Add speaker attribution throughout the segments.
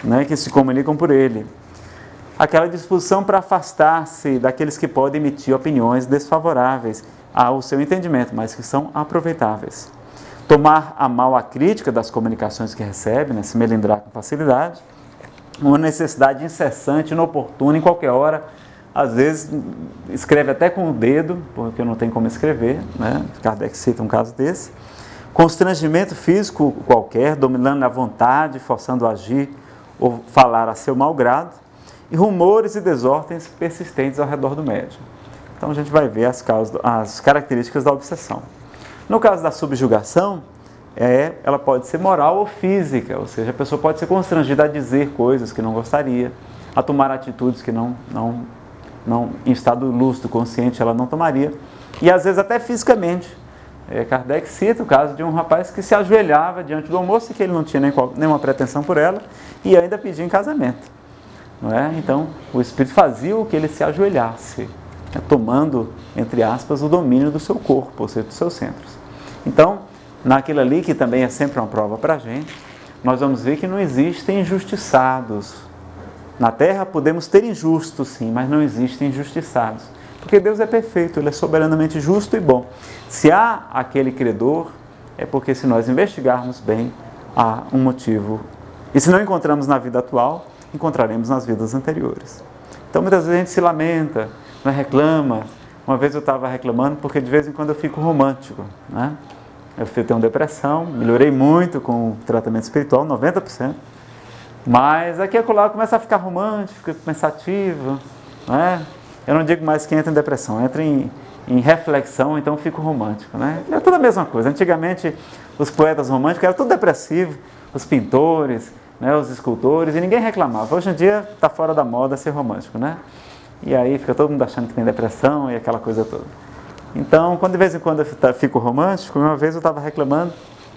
Speaker 1: né, que se comunicam por ele. Aquela disposição para afastar-se daqueles que podem emitir opiniões desfavoráveis ao seu entendimento, mas que são aproveitáveis. Tomar a mal a crítica das comunicações que recebe, né, se melindrar com facilidade. Uma necessidade incessante, inoportuna, em qualquer hora. Às vezes escreve até com o dedo, porque não tem como escrever, né? Kardec cita um caso desse. Constrangimento físico qualquer, dominando a vontade, forçando a agir ou falar a seu mau grado. E rumores e desordens persistentes ao redor do médium. Então a gente vai ver as características da obsessão. No caso da subjugação, ela pode ser moral ou física, ou seja, a pessoa pode ser constrangida a dizer coisas que não gostaria, a tomar atitudes que não em estado lúcido, consciente, ela não tomaria, e às vezes até fisicamente. Kardec cita o caso de um rapaz que se ajoelhava diante do moço e que ele não tinha nenhuma pretensão por ela e ainda pedia em casamento. Não é? Então, o Espírito fazia o que ele se ajoelhasse, né, tomando, entre aspas, o domínio do seu corpo, ou seja, dos seus centros. Então, naquilo ali, que também é sempre uma prova para a gente, nós vamos ver que não existem injustiçados. Na Terra podemos ter injustos, sim, mas não existem injustiçados. Porque Deus é perfeito, Ele é soberanamente justo e bom. Se há aquele credor, é porque se nós investigarmos bem, há um motivo. E se não encontramos na vida atual, encontraremos nas vidas anteriores. Então muitas vezes a gente se lamenta, reclama. Uma vez eu estava reclamando porque de vez em quando eu fico romântico, né? Eu tenho depressão, melhorei muito com o tratamento espiritual, 90%. Mas aqui e acolá começa a ficar romântico, fica pensativo, né? Eu não digo mais que entra em depressão, entra em reflexão, então fico romântico, né? É tudo a mesma coisa. Antigamente os poetas românticos eram tudo depressivos, os pintores, né, os escultores, e ninguém reclamava. Hoje em dia está fora da moda ser romântico, né? E aí fica todo mundo achando que tem depressão e aquela coisa toda. Então, de vez em quando eu fico romântico, uma vez eu estava reclamando,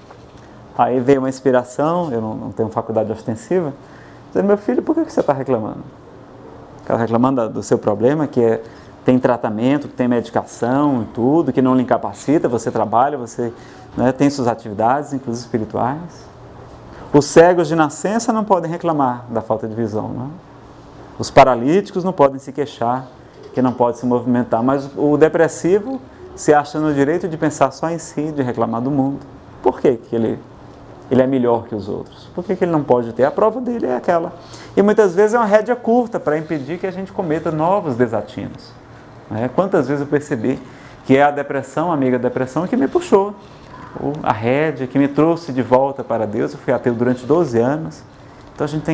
Speaker 1: aí veio uma inspiração, eu não tenho faculdade ostensiva, dizendo, meu filho, por que você está reclamando? Está reclamando do seu problema, que tem tratamento, que tem medicação e tudo, que não lhe incapacita, você trabalha, você, né, tem suas atividades, inclusive espirituais. Os cegos de nascença não podem reclamar da falta de visão, não? Os paralíticos não podem se queixar, que não pode se movimentar, mas o depressivo se acha no direito de pensar só em si, de reclamar do mundo. Por que ele é melhor que os outros? Por que ele não pode ter? A prova dele é aquela. E muitas vezes é uma rédea curta para impedir que a gente cometa novos desatinos. Quantas vezes eu percebi que é a depressão, a amiga depressão, que me puxou. A rédea que me trouxe de volta para Deus. Eu fui ateu durante 12 anos. Então a gente tem